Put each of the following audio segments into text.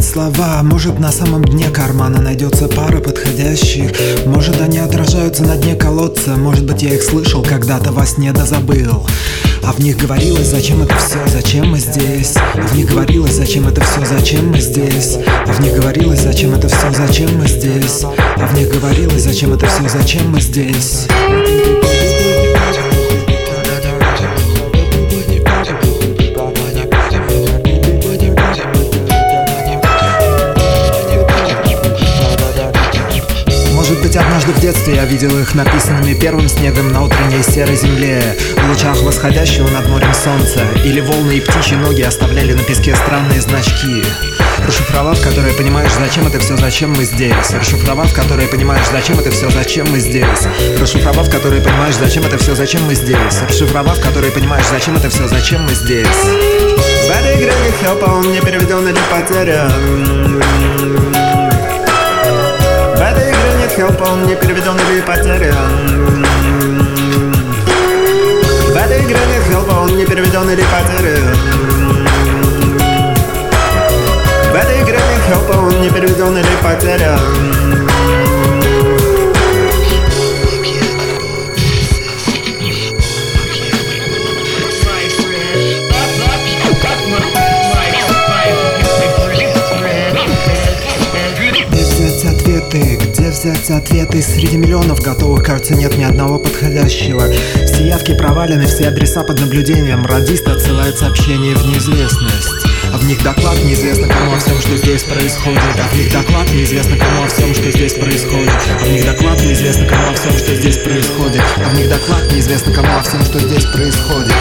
взять слова. Может, на самом дне кармана найдется пара подходящих. Может, они отражаются на дне колодца. Может быть, я их слышал когда-то во сне, да забыл. А в них говорилось, зачем это все, зачем мы здесь. А в них говорилось, зачем это все, зачем мы здесь. А в них говорилось, зачем это все, зачем мы здесь. А в них говорилось, зачем это все, зачем мы здесь. Может быть, однажды в детстве я видел их написанными первым снегом на утренней серой земле, в лучах восходящего над морем солнца. Или волны и птичьи ноги оставляли на песке странные значки, расшифровав которые, понимаешь, зачем это все, зачем мы здесь. Расшифровав которые, понимаешь, зачем это все, зачем мы здесь. Расшифровав которые, понимаешь, зачем это все, зачем мы здесь. Расшифровав которые, понимаешь, зачем это все, зачем мы здесь. В этой игре нет хелпа, он не переведен или потерян. В этой игре нет хелпа, он не переведен или потерян. В этой игре нет хелпа, он не переведен или потерян. В этой игре нет хелпа, он не переведен или потерян. Где взять ответы? Среди миллионов готовых, кажется, нет ни одного подходящего. Все явки провалены, все адреса под наблюдением. Радист отсылает сообщение в неизвестность. А в них доклад неизвестно кому о всем, что здесь происходит. А в них доклад неизвестно кому о всем, что здесь происходит. А в них доклад неизвестно кому о всем, что здесь происходит. А в них доклад неизвестно кому о всем, что здесь происходит.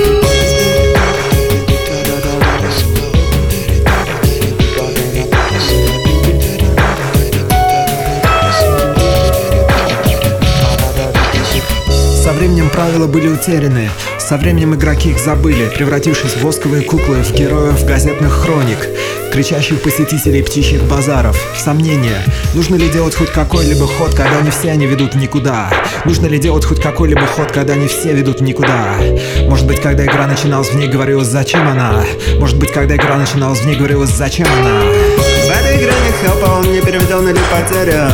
Со временем правила были утеряны, со временем игроки их забыли, превратившись в восковые куклы, в героев газетных хроник, кричащих посетителей птичьих базаров. Сомнения. Нужно ли делать хоть какой-либо ход, когда не все они ведут никуда? Нужно ли делать хоть какой-либо ход, когда не все ведут никуда? Может быть, когда игра начиналась, в ней говорилось, зачем она? Может быть, когда игра начиналась, в ней говорилось, зачем она? В этой игре нет хелпа, он не переведен или потерян.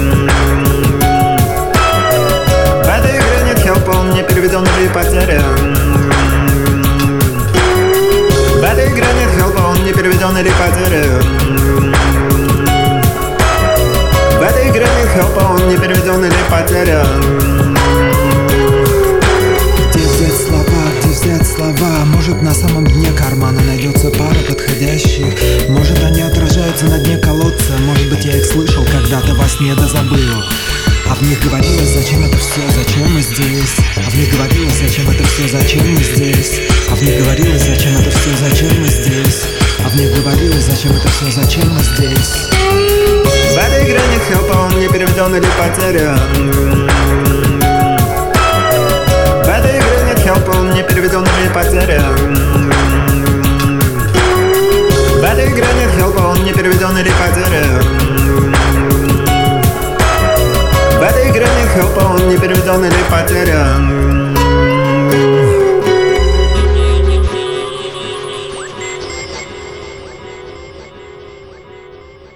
Он не переведен или потерян. В этой игре нет хелпа, он не переведен или потерян. В этой игре нет хелпа, он не переведен или потерян. Где взять слова, где взять слова? Может, на самом дне кармана найдется пара подходящих. Может, они отражаются на дне колодца. Может быть, я их слышал когда-то во сне, да забыл. А в них говорилось, зачем это все, зачем мы здесь. А в них говорилось, зачем это все, зачем мы здесь. А в них говорилось, зачем это все, зачем мы здесь. А в них говорилось, зачем это все, зачем мы здесь. В этой игре нет хелпа, он не переведен или потерян. В этой игре нет хелпа, он не переведен или потерян. В этой игре нет хелпа, он не переведен или потерян. В этой игре нет хелпа, он не переведен или потерян.